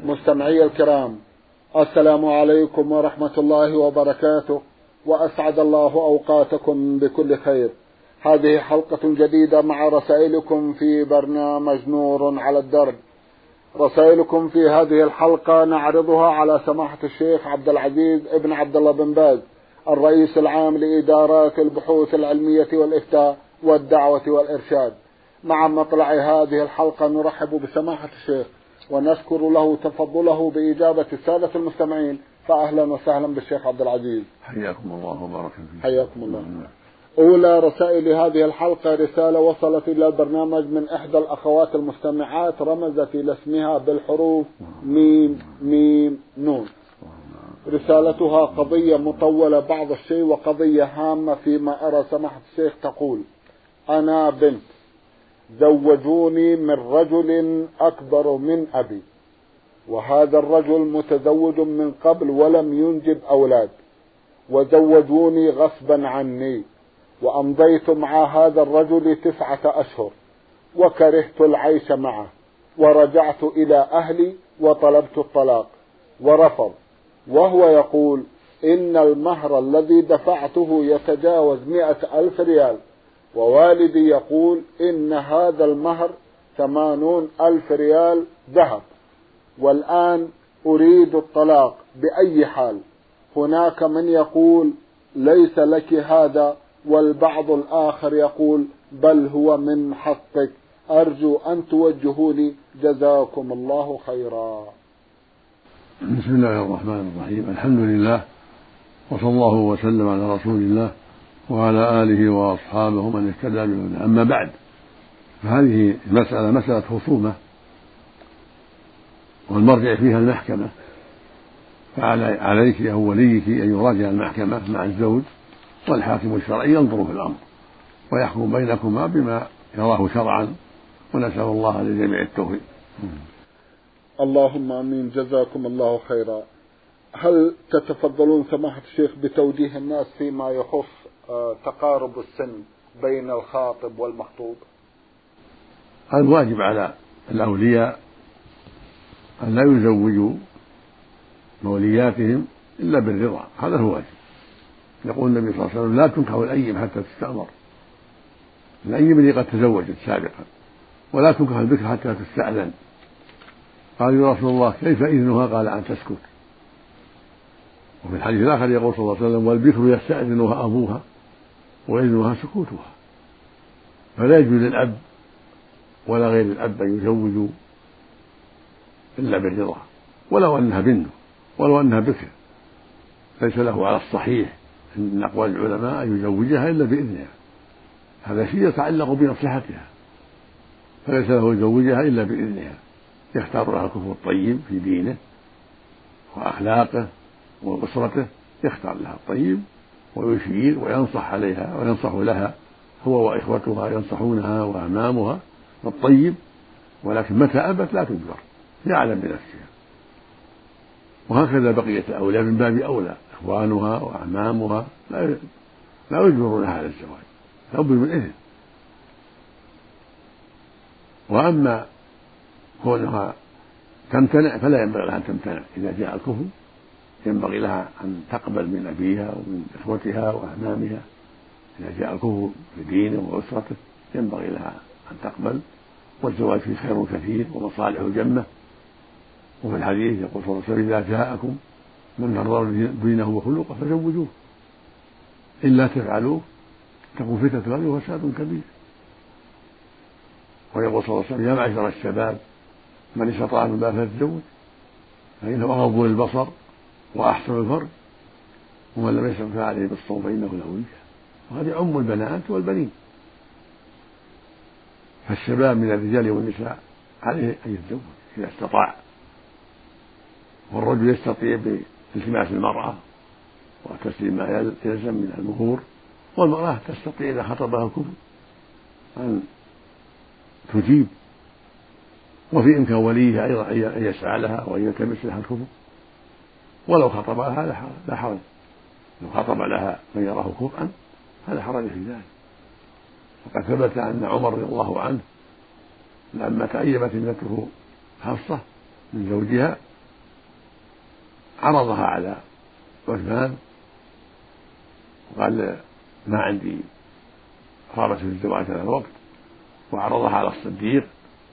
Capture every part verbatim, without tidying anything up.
مستمعي الكرام، السلام عليكم ورحمة الله وبركاته، وأسعد الله أوقاتكم بكل خير. هذه حلقة جديدة مع رسائلكم في برنامج نور على الدرب. رسائلكم في هذه الحلقة نعرضها على سماحة الشيخ عبد العزيز ابن عبد الله بن باز، الرئيس العام لإدارات البحوث العلمية والإفتاء والدعوة والإرشاد. مع مطلع هذه الحلقة نرحب بسماحة الشيخ ونشكر له تفضله بإجابة السادة المستمعين، فأهلا وسهلا بالشيخ عبد العزيز. حياكم الله وبارك فيكم. حياكم الله. أولى رسائل هذه الحلقة رسالة وصلت إلى البرنامج من إحدى الأخوات المستمعات، رمزت إلى اسمها بالحروف ميم ميم نون. رسالتها قضية مطولة بعض الشيء وقضية هامة فيما أرى سماحة الشيخ. تقول: أنا بنت، زوجوني من رجل أكبر من أبي، وهذا الرجل متزوج من قبل ولم ينجب أولاد، وزوجوني غصبا عني، وأمضيت مع هذا الرجل تسعة أشهر وكرهت العيش معه، ورجعت إلى أهلي وطلبت الطلاق ورفض، وهو يقول إن المهر الذي دفعته يتجاوز مئة ألف ريال، ووالدي يقول إن هذا المهر ثمانون ألف ريال ذهب، والآن أريد الطلاق بأي حال. هناك من يقول ليس لك هذا، والبعض الآخر يقول بل هو من حقك. أرجو أن توجهوني، جزاكم الله خيرا. بسم الله الرحمن الرحيم. الحمد لله، وصلى الله وسلم على رسول الله وعلى آله وأصحابه من اهتدى بهداه. أما بعد، فهذه المسألة مسألة خصومة والمرجع فيها المحكمة، فعليك أو وليك أن يراجع المحكمة مع الزوج، والحاكم الشرعي ينظر في الأمر ويحكم بينكما بما يراه شرعا، ونسأل الله للجميع التوفيق. اللهم آمين، جزاكم الله خيرا. هل تتفضلون سماحة الشيخ بتوجيه الناس فيما يخص تقارب السن بين الخاطب والمخطوب؟ الواجب على الأولياء أن لا يزوجوا مولياتهم إلا بالرضا، هذا هو واجب. يقول النبي صلى الله عليه وسلم: لا تنكح الأيم حتى تستأمر. الأيم اللي قد تزوجت سابقا، ولا تنكح البكر حتى تستأذن. قال: يا رسول الله كيف إذنها؟ قال: أن تسكت. وفي الحديث الآخر يقول صلى الله عليه وسلم: والبكر يستأذنها أبوها وإذنها سكوتها. فلا يجوز للأب ولا غير الأب أن يزوجوا إلا بالرضا، ولو أنها بنت ولو أنها بكر، ليس له على الصحيح من أقوال العلماء أن يزوجها إلا بإذنها. هذا شيء يتعلق بمصلحتها، فليس له يزوجها إلا بإذنها. يختار لها الكفر الطيب في دينه وأخلاقه وأسرته، يختار لها الطيب ويشير وينصح عليها وينصح لها، هو وإخوتها ينصحونها وأمامها بالطيب، ولكن متى أبت لا تجبر، يعلم بنفسها. وهكذا بقية الأولياء من باب أولى، إخوانها وأعمامها لا لا يجبرونها على الزواج، لابد من إذن. وأما كونها تمتنع فلا ينبغي لها أن تمتنع. إذا جاء الكفر ينبغي لها أن تقبل من أبيها ومن إخوتها وأعمامها. إذا جاء الكفر في دينه وأسرته ينبغي لها أن تقبل، والزواج فيه خير كثير ومصالح جمة. وفي الحديث يقول صلى الله عليه وسلم: إذا جاءكم من ترضون دينه وخلقه فزوجوه، إلا تفعلوه تكون فتنة في الأرض وفساد كبير. ويقول صلى الله عليه وسلم: يا معشر الشباب من استطاع منكم الباءة فليتزوج، فإنه أغض للبصر وأحسن الفرج، ومن لم يستطع فعليه بالصوم فإنه له وجه. وهذه أم البنات والبنين. فالشباب من الرجال والنساء عليه أن يتزوج إذا استطاع، والرجل يستطيع بالتماس المرأة وتسليم ما يلزم من المهور، والمرأة تستطيع إذا خطبها الكفر أن تجيب. وفي إمكان وليها أيضا أن يسعى لها وأن يلتمس لها الكفر، ولو خطب لها لا حرج. لو خطب لها من يراه كفءا هذا حرج في ذلك. وقد ثبت أن عمر رضي الله عنه لما تأيمت ابنته حفصة من زوجها عرضها على عثمان وقال ما عندي رغبة في الزواج هذا الوقت، وعرضها على الصديق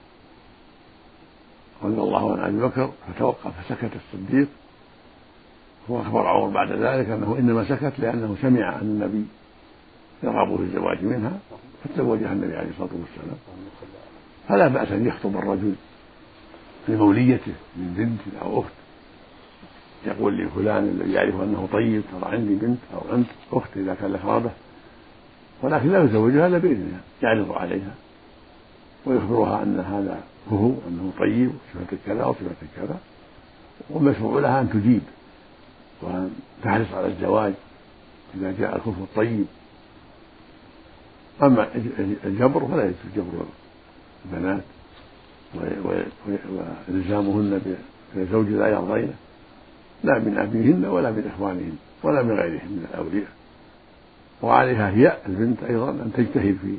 رضي الله عن أبي بكر فتوقف فسكت الصديق، وأخبر عمر بعد ذلك أنه إنما سكت لأنه سمع أن النبي يرغب في الزواج منها فتزوجها النبي عليه الصلاة والسلام. فلا بأس أن يخطب الرجل لموليته من بنت أو أخت، يقول لفلان الذي يعرف أنه طيب ترى عندي بنت أو أنت أخت إذا كان لك رغبة، ولكن لا يزوجها إلا بإذنها، يعرض عليها ويخبرها أن هذا هو أنه طيب وصفة كذا وصفة كذا، والمشروع لها أن تجيب وأن تحرص على الزواج إذا جاء الكفر الطيب. أما الجبر فلا يجوز جبر البنات وإلزامهن بزوج لا يرضينه، لا من أبيهن ولا من إخوانهن ولا من غيرهم من الأولياء. وعليها هي البنت أيضا أن تجتهد في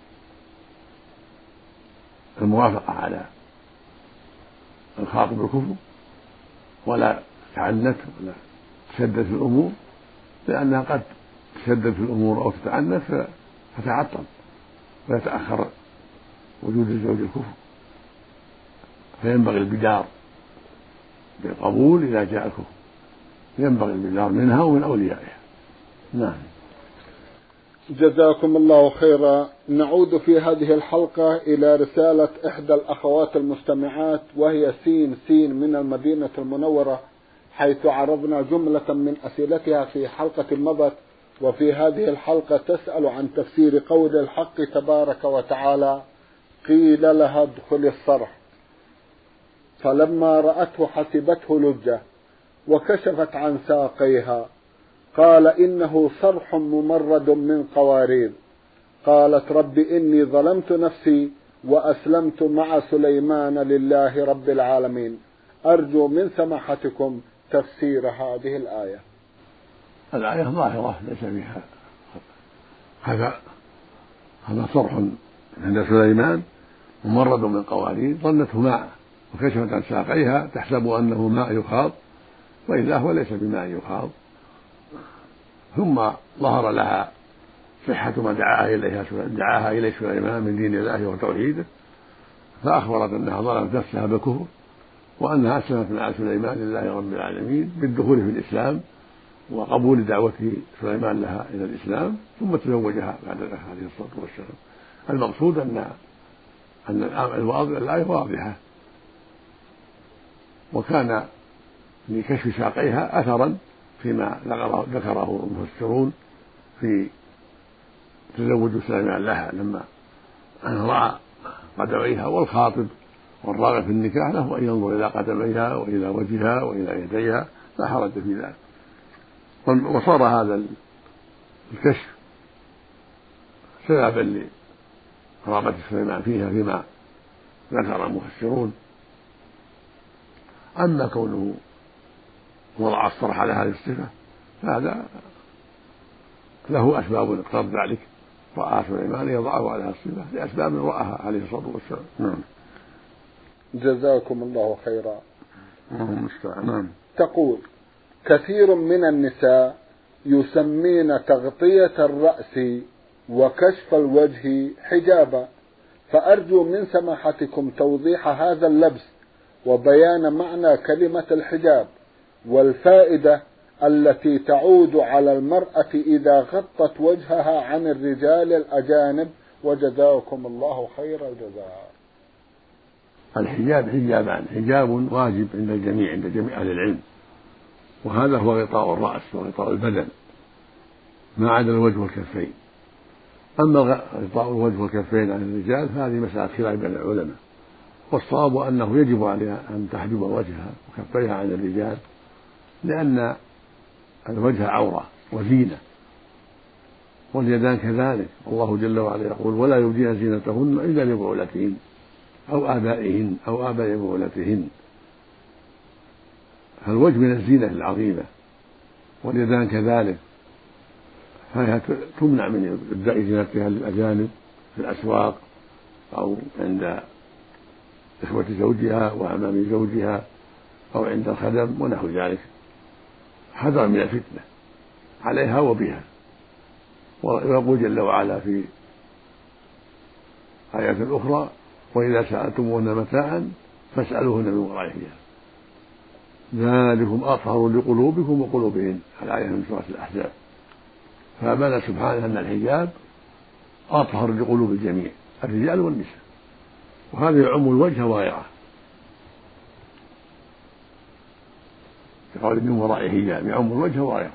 الموافقة على الخاطب الكفر، ولا تعنت ولا تشدد في الأمور، لأنها قد تشدد في الأمور أو تتعنت فتعطل ويتأخر وجود الزوج الكفر، فينبغي البدار بالقبول إذا جاء الكفر، ينبغي البدار منها ومن أوليائها. نعم. جزاكم الله خيرا. نعود في هذه الحلقة إلى رسالة إحدى الأخوات المستمعات، وهي سين سين من المدينة المنورة، حيث عرضنا جملة من أسئلتها في حلقة مضت، وفي هذه الحلقة تسأل عن تفسير قول الحق تبارك وتعالى: قيل لها ادخل الصرح فلما رأته حسبته لجة وكشفت عن ساقيها، قال إنه صرح ممرد من قوارير. قالت: رب إني ظلمت نفسي وأسلمت مع سليمان لله رب العالمين، أرجو من سماحتكم تفسير هذه الآية. الآية ظاهرة ليس فيها هذا، هذا صرح عند سليمان ممرد من قوارير، ظنته ماء وكشفت عن ساقيها تحسب أنه ماء يخاض، وإذا هو ليس بماء يخاض. ثم ظهر لها صحة ما دعاها إليه دعاها إليه سليمان من دين الله وتوحيده، فأخبرت أنها ظلمت نفسها بالكفر، وأنها أسلمت مع سليمان لله رب العالمين بالدخول في الإسلام وقبول دعوة سليمان لها إلى الإسلام، ثم تزوجها بعد ذلك عليه الصلاة والسلام. المقصود أن أن الآية واضحة، وكان لكشف ساقيها أثرا فيما ذكره المفسرون في تزوج سليمان لها، لما أن رأى قدميها، والخاطب والراغب في النكاح له أن ينظر إلى قدميها وإلى وجهها وإلى يديها، لا حرج في ذلك. وصار هذا الكشف سببا لرغبة سليمان فيها فيما ذكر المفسرون. أما كونه وضع الصرح على هذه الصفة فهذا له أسباب اقتضت ذلك، رأى سليمان يضعه على هذه الصفة لأسباب رآها عليه الصلاة والسلام. نعم. جزاكم الله خيرا. نعم. تقول: كثير من النساء يسمين تغطية الرأس وكشف الوجه حجابا، فأرجو من سماحتكم توضيح هذا اللبس وبيان معنى كلمة الحجاب والفائدة التي تعود على المرأة إذا غطت وجهها عن الرجال الأجانب، وجزاكم الله خير الجزاء. الحجاب حجابان: حجاب واجب عند الجميع عند جميع أهل العلم، وهذا هو غطاء الرأس وغطاء البدن ما عدا الوجه والكفين. أما غطاء الوجه والكفين عن الرجال فهذه مسألة خلاف بين العلماء، والصواب أنه يجب عليها أن تحجب وجهها وكفيها عن الرجال، لأن الوجه عورة وزينة، واليدان كذلك، والله جل وعلا يقول: ولا يبدين زينتهن إلا لبعولتهن أو آبائهن أو آباء بعولتهن. فالوجه من الزينة العظيمة، واليدان كذلك، فهي تمنع من إبداء زينتها للأجانب في الأسواق أو عند إخوة زوجها وأمام زوجها أو عند الخدم ونحو ذلك. حذرا من الفتنة عليها وبها. ويقول جل وعلا في آيات أخرى: وإذا سألتموهن متاعا فاسألوهن من وراء حجاب ذلكم أطهر لقلوبكم وقلوبهن. الآية من سورة الأحزاب. فبين سبحانه أن الحجاب أطهر لقلوب الجميع الرجال والنساء، وهذا يعم الوجه وغيره، قول من وراء حجاب يعم الوجه وغيره.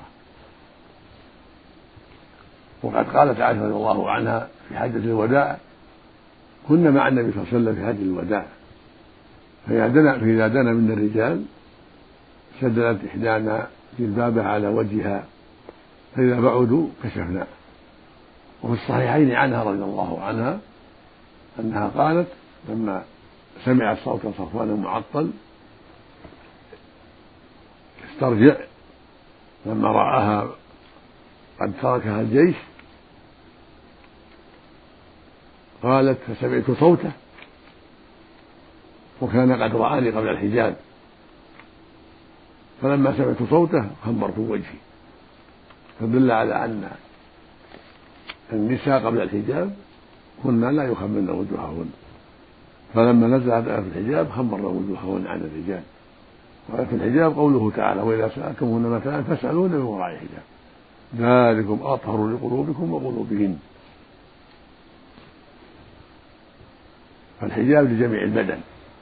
وقد قالت عائشة رضي الله عنها في حجة الوداع: كنا مع النبي صلى الله عليه وسلم في حجة الوداع، فإذا دنا من الرجال سدلت إحدانا جلبابها على وجهها، فإذا بعدوا كشفنا. وفي الصحيحين عنها رضي الله عنها أنها قالت لما سمعت صوت صفوان المعطل استرجع لما رآها قد تركها الجيش، قالت: فسمعت صوته وكان قد رآني قبل الحجاب، فلما سمعت صوته خمرت وجهي. فدل على أن النساء قبل الحجاب كنا لا يخمرن وجوههن، فلما نزلت آية الحجاب خمرن وجوههن عن الرجال. وآية الحجاب قوله تعالى: وإذا سألتموهن متاعا فاسألوهن من وراء حجاب ذلكم أطهر لقلوبكم وقلوبهن. فالحجاب لجميع البدن،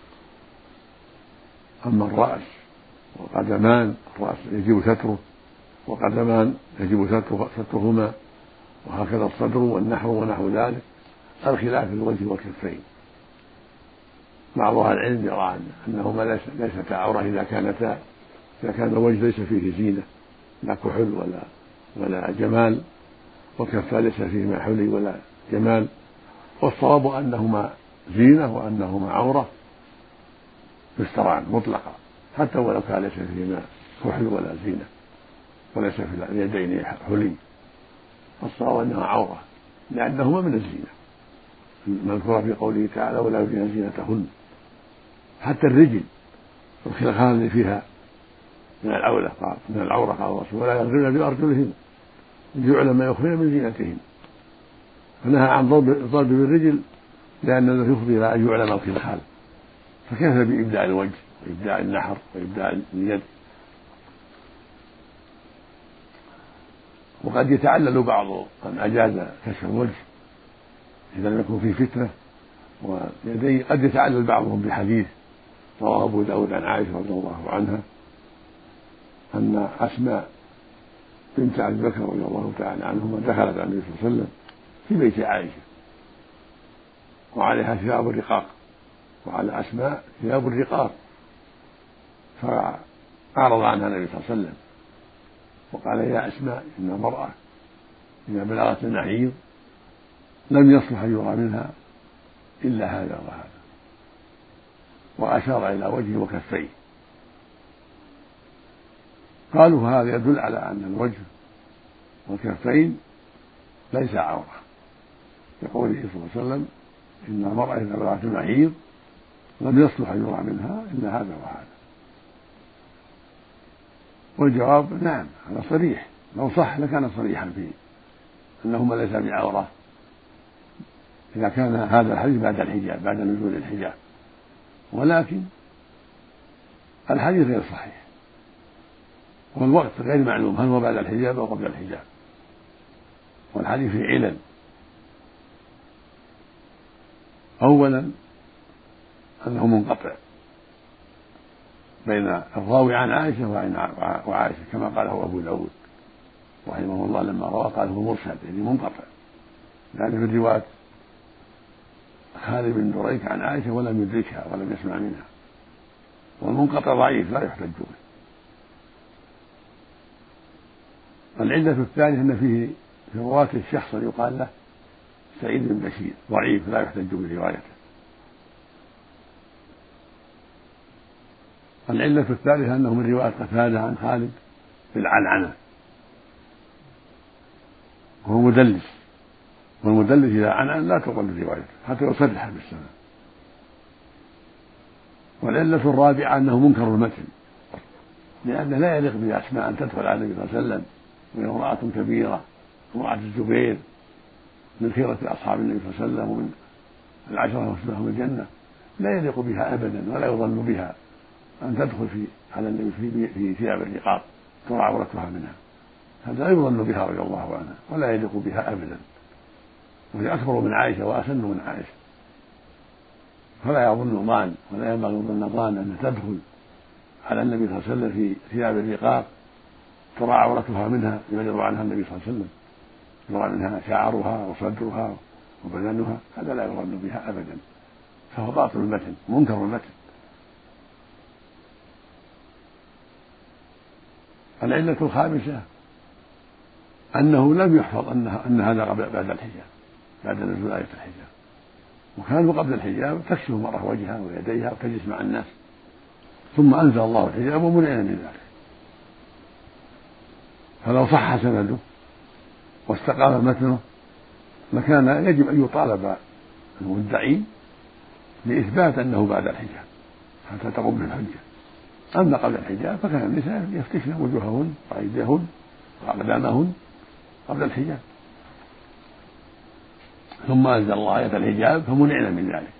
أما الرأس وقدمان، الرأس يجب ستره وقدمان يجب سترهما، وهكذا الصدر والنحر ونحو ذلك، الخلاف في الوجه والكفين. بعض أهل العلم يرى أنهما ليستا عورة إذا كانتا إذا كان الوجه ليس فيه زينة لا كحل ولا ولا جمال، والكفان ليس فيهما حلي ولا جمال، والصواب أنهما زينة وأنهما عورة يستران مطلقا، حتى ولو كان ليس فيهما كحل ولا زينة وليس في اليدين حلي، فالصواب أنها عورة لأنهما من الزينة المذكورة في قوله تعالى: ولا يبدين زينتهن. حتى الرجل الخلخال اللي فيها من العورة قال من العورة قال الرسول: ولا يضربن بأرجلهن ليعلم ما يخفين من زينتهن. فنهى عن ضرب الضرب بالرجل لأنه يفضي إلى أن يعلم الخلخال، فكيف بإبداء الوجه وإبداء النحر وإبداء اليد. وقد يتعلل بعض من أجاز كشف الوجه إذا لم يكن فيه فتنة ويديه، قد يتعلل بعضهم بحديث رواه أبو داود عن عائشة رضي الله عنها أن أسماء بنت أبي بكر رضي الله تعالى عنهما دخلت على النبي صلى الله عليه وسلم في بيت عائشة وعليها ثياب الرقاق وعلى أسماء ثياب الرقاق، فأعرض عنها النبي صلى الله عليه وسلم وقال: يا أسماء إن المرأة إذا بلغت المحيض لم يصلح أن يرى منها إلا هذا وهذا، وأشار إلى وجهه وكفيه. قالوا هذا يدل على أن الوجه والكفين ليس عورة، يقول صلى الله عليه وسلم: إن المرأة إذا بلغت المحيض لم يصلح أن يرى منها إلا هذا وهذا. والجواب: نعم، هذا صريح، لو صح لكان صريحا في أنهما ليس بعورة إذا كان هذا الحديث بعد الحجاب بعد نزول الحجاب، ولكن الحديث غير صحيح والوقت غير معلوم هل هو بعد الحجاب أو قبل الحجاب، والحديث في علل. أولا أنه منقطع بين الراوي عن عائشة وعائشة كما قاله أبو داود رحمه الله لما روى قال هو مرسل يعني منقطع، يعني في الرواية خالد بن دريك عن عائشة ولم يدركها ولم يسمع منها، والمنقطع ضعيف لا يحتج به. العلة الثانية أن فيه في رواته الشخص يقال له سعيد بن بشير ضعيف لا يحتج بروايته. العلة الثالثة أنه من رواية قتادة عن خالد بالعنعنة وهو مدلس، والمدلس إذا عنعن لا تقبل روايته حتى يصرح بالسنة. والعلة الرابعة أنه منكر المتن لأنه لا يليق بأسماء أن تدخل على النبي صلى الله عليه وسلم وهي امرأة كبيرة، امرأة الزبير من خيرة أصحاب النبي صلى الله عليه وسلم ومن العشرة المبشرين بالجنة، لا يليق بها أبدا ولا يظن بها أن تدخل في على النبي في, في ثياب الرقاق ترى عورتها منها، هذا لا يظن بها رضي الله عنها ولا يليق بها أبدا، وهي أكبر من عائشة وأسن من عائشة، فلا يظن ظان ولا ينبغي ظن ظان أن تدخل على النبي صلى الله عليه وسلم في ثياب الرقاق ترى عورتها منها يعرض عنها النبي صلى الله عليه وسلم، يرى منها شعرها وصدرها وبدنها، هذا لا يظن بها أبدا، فهو باطل المتن منكر المتن. العلة الخامسة أنه لم يحفظ أنها أن هذا قبل بعد الحجاب، بعد نزول آية الحجاب، وكانوا قبل الحجاب تكشف المرأة وجهها ويديها وتجلس مع الناس، ثم أنزل الله الحجاب ومنعنا من ذلك. فلو صح سنده واستقام متنه لكان يجب أن يطالب المدعي لإثبات أنه بعد الحجاب حتى تقوم به الحجة. أما قبل الحجاب فكان النساء يفتشن وجوههن وأيديهن وأقدامهن قبل الحجاب، ثم أنزل الله آية الحجاب فمنعنا من ذلك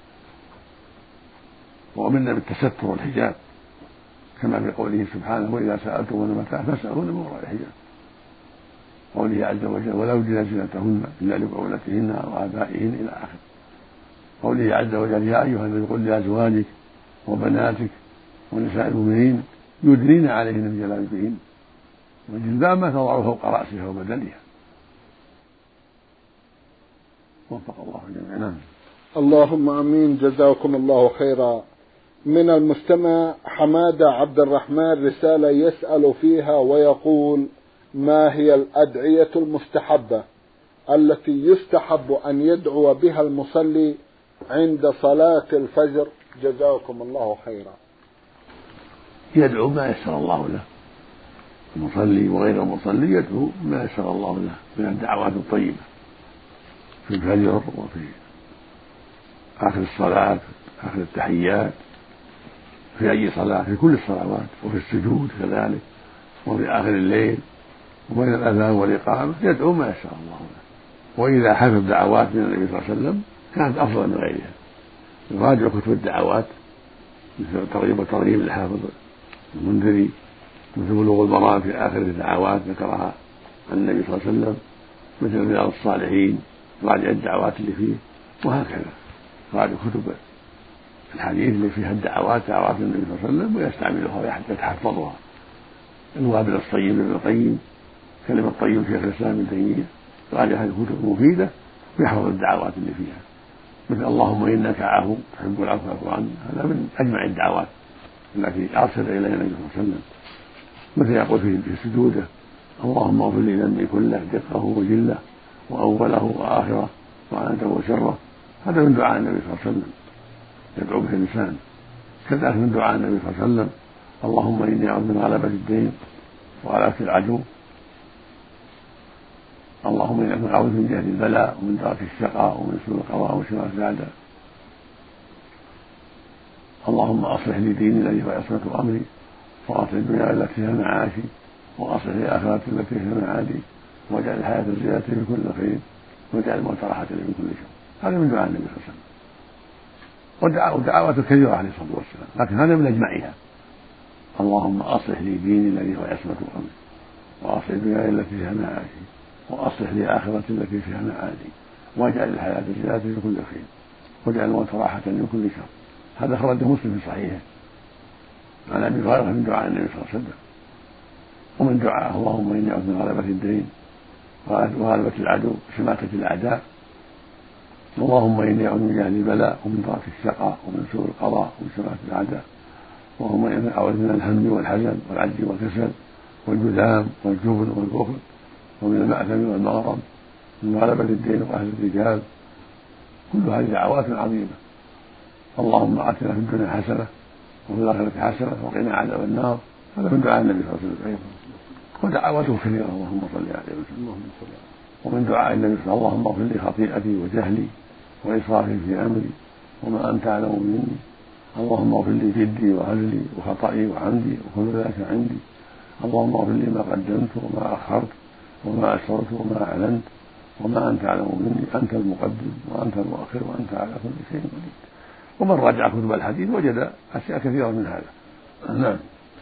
وأمرنا بالتستر والحجاب، كما في قوله سبحانه وإذا سألتموهن متاعا فاسألوهن من وراء الحجاب، قوله عز وجل ولا يبدين زينتهن إلا لبعولتهن وآبائهن إلى آخره، قوله عز وجل يا أيها النبي قل لأزواجك وبناتك ونساء المؤمنين يدنين عليهن من جلابيبهن، والجلباب ما تضع فوق رأسها وبدنها. وفق الله جميعا. اللهم امين، جزاكم الله خيرا. من المستمع حمادة عبد الرحمن رسالة يسأل فيها ويقول: ما هي الأدعية المستحبة التي يستحب أن يدعو بها المصلي عند صلاة الفجر؟ جزاكم الله خيرا. يدعو ما يسر الله له، المصلي وغير المصلي يدعو ما يسر الله له من الدعوات الطيبة في الفجر وفي آخر الصلاة، آخر التحيات، في أي صلاة، في كل الصلوات، وفي السجود كذلك، وفي آخر الليل، وبين الأذان والإقامة يدعو ما يسر الله له. وإذا حفظ دعوات من النبي صلى الله عليه وسلم كانت أفضل من غيرها. يراجع كتب الدعوات مثل ترغيب وترهيب للحافظ المنذري، مثل بلوغ المرام في آخر الدعوات ذكرها عن النبي صلى الله عليه وسلم، مثل رياض الصالحين راجع الدعوات اللي فيه، وهكذا راجع كتب الحديث اللي فيها الدعوات دعوات النبي صلى الله عليه وسلم ويستعملها ويتحفظها. الوابل الصيب ابن القيم، كلمة طيب شيخ الإسلام ابن تيمية، راجع هذه الكتب المفيدة ويحفظ الدعوات اللي فيها، مثل اللهم إنك عفو تحب العفو فاعف عني، هذا من أجمع الدعوات التي أرسل إليها النبي صلى الله عليه وسلم. مثل يقول في سجوده اللهم اغفر لي ذنبي كله دقه وجله وأوله وآخره وعنته وشره، هذا من دعاء النبي صلى الله عليه وسلم يدعو به الإنسان. كذلك من دعاء النبي صلى الله عليه وسلم اللهم إني أعوذ من غلبة الدين وغلبة العدو، اللهم إني أعوذ من جهد البلاء ومن درك الشقاء ومن سوء القضاء وشماتة الأعداء، اللهم أصلح لي ديني الذي هو عصمة أمري، وأصلح الدنيا التي فيها معاشي، وأصلح لي آخرتي التي فيها معادي، واجعل الحياة زيادة في كل خير، واجعل الموت راحة لي من كل شر. هذا من دعاء النبي صلى الله عليه وسلم، والدعوات كثيرة عليه الصلاة والسلام، لكن هذا من أجمعها. اللهم أصلح لي ديني الذي هو عصمة أمري، وأصلح الدنيا التي فيها معاشي، وأصلح لي آخرتي التي فيها معادي، واجعل الحياة زيادة في كل خير، واجعل الموت راحة من كل شر. هذا خرجه مسلم في صحيحه عن أبي هريرة من دعاء النبي صلى الله عليه وسلم. ومن دعاء اللهم إني أعوذ من غلبة الدين وغلبة العدو وشماتة الأعداء، اللهم إني أعوذ من جهل البلاء ومن درك الشقاء ومن سوء القضاء ومن شماتة الأعداء، اللهم إني أعوذ من الهم والحزن والعجز والكسل والجذام والجبن والبخل ومن المأثم والمغرم ومن غلبة الدين وأهل الرجال. كل هذه دعوات عظيمة. اللهم آتنا في الدنيا حسنة وفي الآخرة حسنة وقنا عذاب النار، هذا من دعاء النبي صلى الله عليه وسلم. ودعواته كثيرة اللهم صل عليه وسلم. ومن دعاء النبي صلى الله عليه وسلم اللهم اغفر لي خطيئتي وجهلي وإسرافي في أمري وما أنت أعلم مني، اللهم اغفر لي جدي وهزلي وخطئي وعمدي وكل ذلك عندي. اللهم اغفر لي ما قدمت وما أخرت وما أسررت وما أعلنت وما أنت أعلم مني، أنت المقدم وأنت المؤخر وأنت على كل شيء قدير. ومن راجع كتب الحديث وجد أشياء كثيرة من هذا. نعم.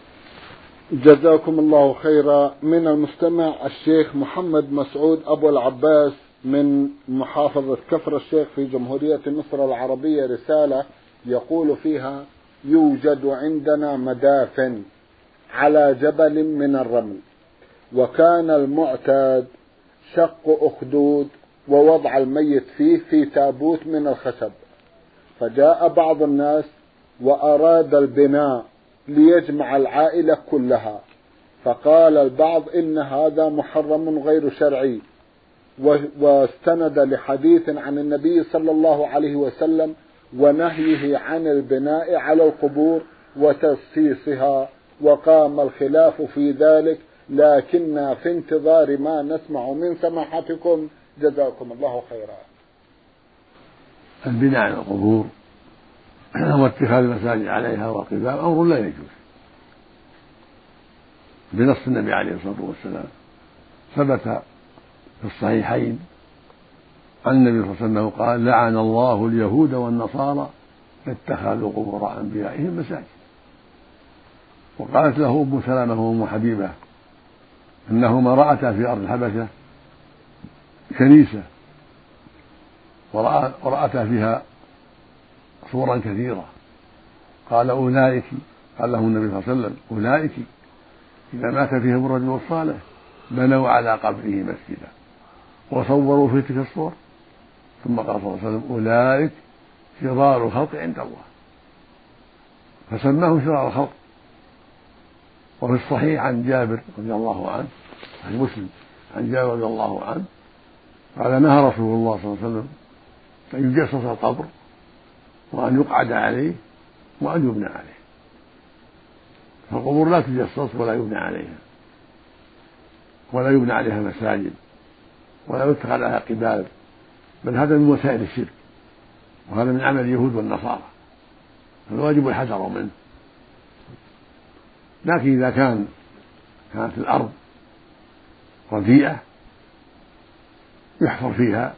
جزاكم الله خيرا. من المستمع الشيخ محمد مسعود أبو العباس من محافظة كفر الشيخ في جمهورية مصر العربية رسالة يقول فيها: يوجد عندنا مدافن على جبل من الرمل، وكان المعتاد شق أخدود ووضع الميت فيه في تابوت من الخشب، فجاء بعض الناس وأراد البناء ليجمع العائلة كلها، فقال البعض إن هذا محرم غير شرعي، واستند لحديث عن النبي صلى الله عليه وسلم ونهيه عن البناء على القبور وتسييسها، وقام الخلاف في ذلك، لكننا في انتظار ما نسمع من سماحتكم جزاكم الله خيرا. البناء على القبور واتخاذ المساجد عليها وقباب أمر لا يجوز بنص النبي عليه الصلاة والسلام. ثبت في الصحيحين عن النبي صلى الله عليه وسلم قال: لعن الله اليهود والنصارى اتخذوا قبور أنبيائهم مساجد. وقالت له أم سلمة وأم حبيبة أنهما رأتا في أرض الحبشة كنيسة ورأتا فيها صورا كثيرة، قال: أولئك، قال لهم النبي صلى الله عليه وسلم: أولئك إذا مات فيهم الرجل الصالح بنوا على قبره مسجدا وصوروا في تلك الصور. ثم قال صلى الله عليه وسلم: أولئك شرار الخلق عند الله، فسماهم شرار الخلق. وفي الصحيح عن جابر رضي الله عنه عن مسلم عن جابر رضي الله عنه قال: نهى رسول الله صلى الله عليه وسلم أن يجسس القبر وأن يقعد عليه وأن يبنى عليه. فالقبور لا تجسس ولا يبنى عليها، ولا يبنى عليها مساجد، ولا يتخذ عليها قباب، بل هذا من وسائل الشرك، وهذا من عمل اليهود والنصارى، فالواجب الحذر منه. لكن إذا كان كانت الأرض رديئة يحفر فيها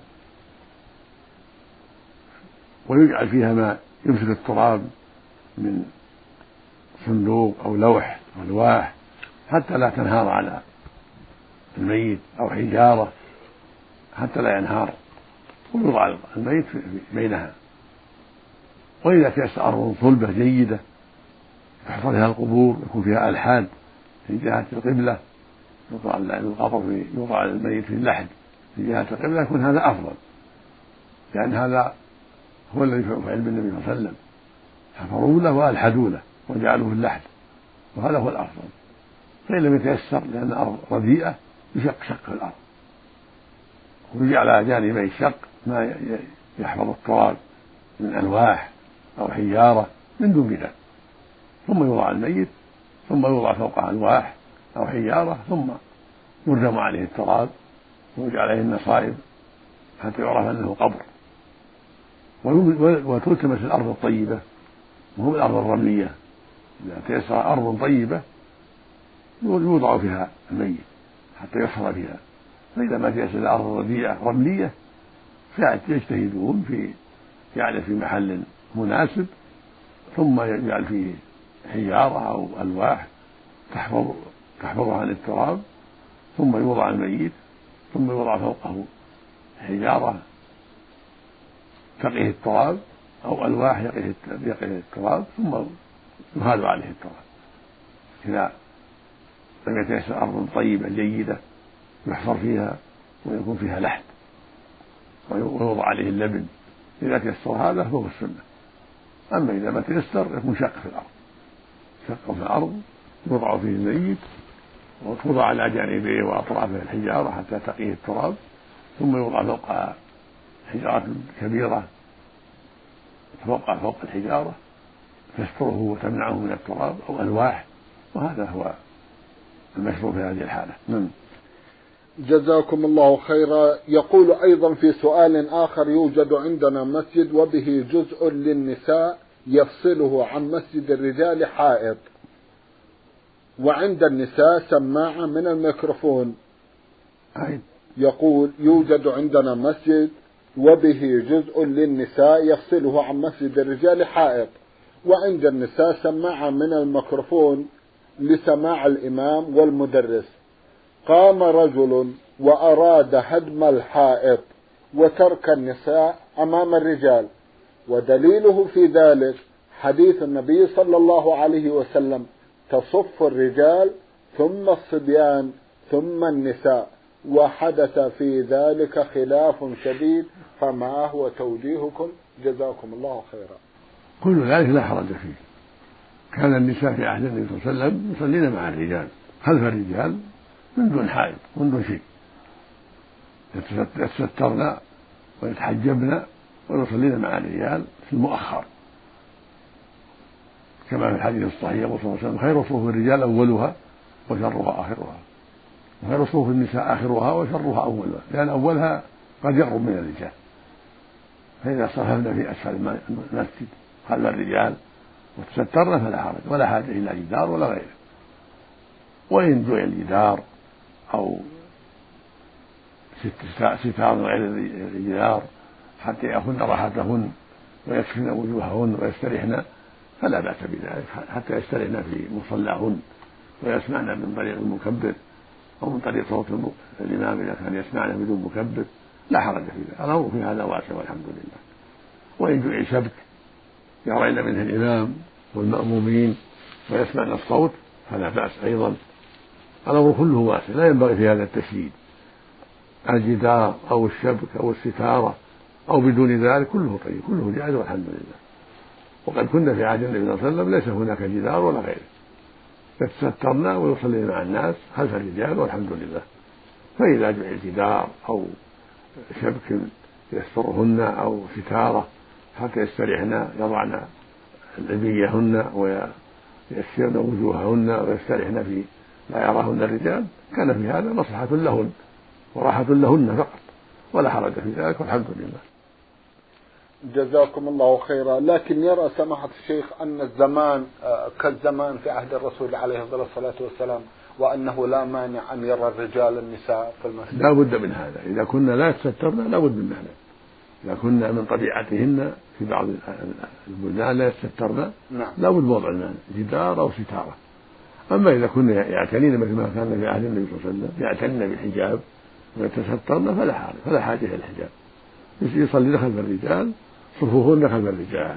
ويجعل فيها ما يمسك التراب من صندوق أو لوح أو لواح حتى لا تنهار على الميت، أو حجارة حتى لا ينهار، ويوضع الميت بينها. وإذا كانت أرض صلبة جيدة يحفر فيها القبور، يكون فيها ألحاد في جهة القبلة، يوضع القبر في يوضع الميت في اللحد في جهة القبلة، يكون هذا أفضل، لأن هذا هو الذي فعل بالنبي صلى الله عليه وسلم، حفروا له وألحدوا له وجعلوه في اللحد، وهذا هو الأفضل. فإن لم يتيسر لأن الأرض رديئة يشق شق في الأرض، ويجعل على جانبي الشق ما يحفظ التراب من ألواح أو حجارة من دون بناء، ثم يوضع الميت، ثم يوضع فوقه ألواح أو حجارة، ثم يردم عليه التراب ويجعل عليه النصائب حتى يعرف أنه قبر. وتلتمس الأرض الطيبة وهو الأرض الرملية، إذا تيسر أرض طيبة يوضع فيها الميت حتى يحفر فيها. فإذا ما تيسر الأرض رديئة رملية فيجتهدون في جعله في محل مناسب، ثم يجعل فيه حجارة أو ألواح تحفظ تحفظها عن التراب، ثم يوضع الميت، ثم يوضع فوقه حجارة تقيه التراب أو ألواح يقيه التراب، ثم يهال عليه التراب. إذا لم يتيسر أرض طيبة جيدة يحفر فيها ويكون فيها لحد ويوضع عليه اللبن، إذا تيسر هذا فهو السنة. أما إذا ما تيسر يكون شق في الأرض، شق في الأرض يوضع فيه الميت وتوضع على جانبيه وأطرافه الحجارة حتى تقيه التراب، ثم يوضع فوقها حجارة كبيرة فوق فوق الحجارة تستره وتمنعه من التراب أو ألواح، وهذا هو المشروع في هذه الحالة. نعم. جزاكم الله خيرا. يقول أيضا في سؤال آخر: يوجد عندنا مسجد وبه جزء للنساء يفصله عن مسجد الرجال حائط، وعند النساء سماعة من الميكروفون. يقول يوجد عندنا مسجد وبه جزء للنساء يفصله عن مسجد الرجال حائط، وعند النساء سماعة من الميكروفون لسماع الإمام والمدرس. قام رجل وأراد هدم الحائط وترك النساء أمام الرجال، ودليله في ذلك حديث النبي صلى الله عليه وسلم: تصف الرجال ثم الصبيان ثم النساء. وحدث في ذلك خلاف شديد، فما هو توجيهكم جزاكم الله خيرا؟ كل ذلك لا حرج فيه. كان النساء في عهد النبي صلى الله عليه وسلم يصلين مع الرجال خلف الرجال من دون حائط من دون شيء، يتسترن ويتحجبن ويصلين مع الرجال في المؤخر، كما في الحديث الصحيح يقول صلى الله عليه وسلم: خير صفوف الرجال أولها وشرها آخرها، وخير صفوف النساء آخرها وشرها أولها، لأن أولها قد يقرب من الرجال. فإذا صففنا في أسفل المسجد خلف الرجال وتسترن فلا حرج، ولا حاجة إلى جدار ولا غيره. وإن جعل الجدار أو ستار غير الجدار حتى يأخذن راحتهن ويكفن وجوههن ويستريحن فلا بأس بذلك، حتى يستريحن في مصلاهن ويسمعن من طريق المكبر أو من طريق صوت الإمام إذا كان يسمعن بدون مكبر، لا حرج في ذلك. الأمر في هذا واسع والحمد لله. وإن جعل شبك يرين منه الإمام والمأمومين ويسمعن الصوت فلا بأس أيضا. الأمر كله واسع، لا ينبغي في هذا التشديد. الجدار أو الشبك أو الستارة أو بدون ذلك كله طيب، كله جائز والحمد لله. وقد كنا في عهد النبي صلى الله عليه وسلم ليس هناك جدار ولا غيره، يتسترنا ويصلين مع الناس خلف الرجال والحمد لله. فإذا جعل جدار أو شبك يسترهن أو ستارة حتى يستريحن يضعن العبيهن ويسرن وجوههن ويستريحن في لا يراهن الرجال، كان في هذا مصلحة لهن وراحة لهن فقط، ولا حرج في ذلك والحمد لله. جزاكم الله خيرا. لكن يرى سماحة الشيخ أن الزمان كالزمان في عهد الرسول عليه الصلاة والسلام، وأنه لا مانع أن يرى الرجال النساء في المسجد. لا بد من هذا، إذا كنا لا يتسترن لا بد من هذا. إذا كنا من طبيعتهن في بعض البلدان لا يتسترن نعم. لا بد وضع المانع جدار أو ستارة. أما إذا كنا يعتنين مثل ما كان في عهد النبي صلى الله عليه وسلم يعتنين بالحجاب ويتسترن فلا حاجة فلا حاجة إلى الحجاب، يصلي خلف الرجال صفوفهن خلف الرجال،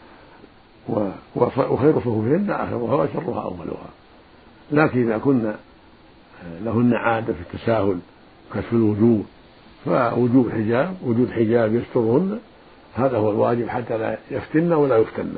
وخير صفوفهن آخرها وشرها أولها. لكن إذا كنا لهن عادة في التساهل كشف الوجوه فوجوب حجاب وجود حجاب يسترهن هذا هو الواجب حتى لا يفتن ولا يفتن.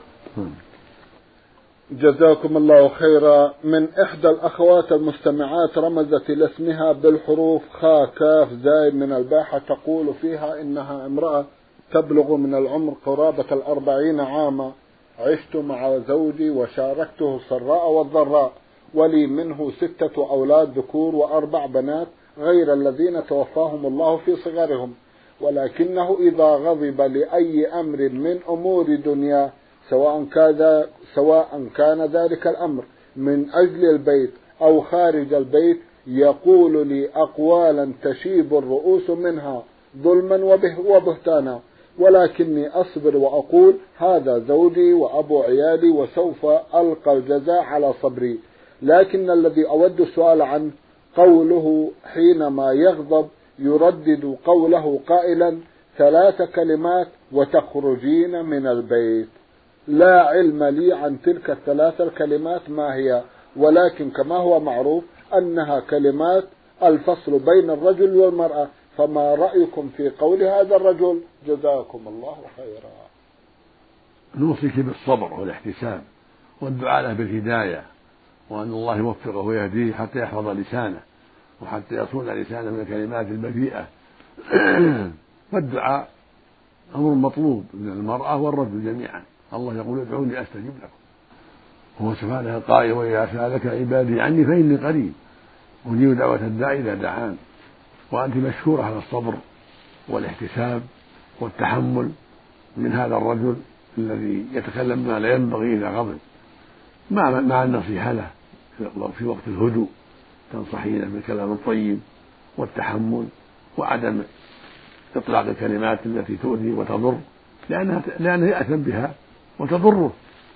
جزاكم الله خيرا. من إحدى الأخوات المستمعات رمزت إلى اسمها بالحروف خا كاف زاي من الباحة، تقول فيها إنها امرأة تبلغ من العمر قرابة الأربعين عاما، عشت مع زوجي وشاركته السراء والضراء، ولي منه ستة أولاد ذكور وأربع بنات غير الذين توفاهم الله في صغرهم، ولكنه إذا غضب لأي أمر من أمور دنيا سواء كان سواء كان ذلك الأمر من أجل البيت أو خارج البيت يقول لي أقوالا تشيب الرؤوس منها ظلما وبهتانا، ولكني أصبر وأقول هذا زوجي وأبو عيالي وسوف ألقى الجزاء على صبري. لكن الذي أود السؤال عنه قوله حينما يغضب يردد قوله قائلا ثلاث كلمات وتخرجين من البيت. لا علم لي عن تلك الثلاث الكلمات ما هي، ولكن كما هو معروف أنها كلمات الفصل بين الرجل والمرأة، فما رأيكم في قول هذا الرجل؟ جزاكم الله خيرا. نوصيك بالصبر والاحتساب والدعاء له بالهداية، وأن الله يوفقه ويهديه حتى يحفظ لسانه وحتى يصون لسانه من الكلمات البذيئة. فالدعاء أمر مطلوب من المرأة والرجل جميعا. الله يقول ادعوني أستجب لكم، هو سبحانه القائل وإذا سألك عبادي عني فإني قريب أجيب دعوة الداعي إذا دعان. وأنت مشكورة على الصبر والاحتساب والتحمل من هذا الرجل الذي يتكلم ما لا ينبغي إذا غضب مع مع النصيحة له في وقت الهدوء، تنصحينه بالكلام الطيب والتحمل وعدم إطلاق الكلمات التي تؤذي وتضر، لأنها لأنه يأثم بها وتضره.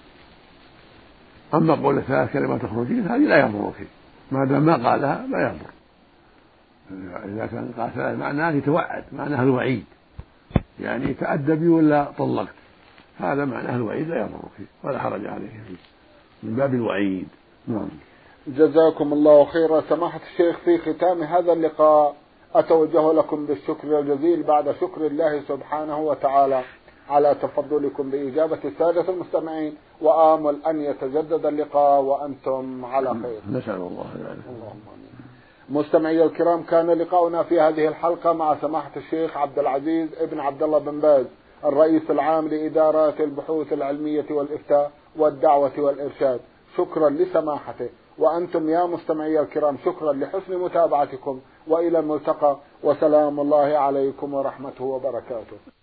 أما قول ثلاث كلمات تخرجين هذه لا يضرك، ما دام ما قالها لا يضر. إذا كان قال ثلاث معناه يتوعد، معناه الوعيد، يعني تأدبي ولا طلقت، هذا معناه الوعيد لا يضرك ولا حرج عليه فيه، من باب الوعيد. نعم. جزاكم الله خيرا. سماحة الشيخ، في ختام هذا اللقاء أتوجه لكم بالشكر الجزيل بعد شكر الله سبحانه وتعالى على تفضلكم بإجابة السادة المستمعين، وآمل أن يتجدد اللقاء وأنتم على خير. نسأل الله ذلك. اللهم آمين. مستمعي الكرام، كان لقاؤنا في هذه الحلقة مع سماحة الشيخ عبد العزيز ابن عبد الله بن باز، الرئيس العام لإدارات البحوث العلمية والإفتاء والدعوة والإرشاد. شكرا لسماحته، وأنتم يا مستمعي الكرام شكرا لحسن متابعتكم، وإلى الملتقى، وسلام الله عليكم ورحمته وبركاته.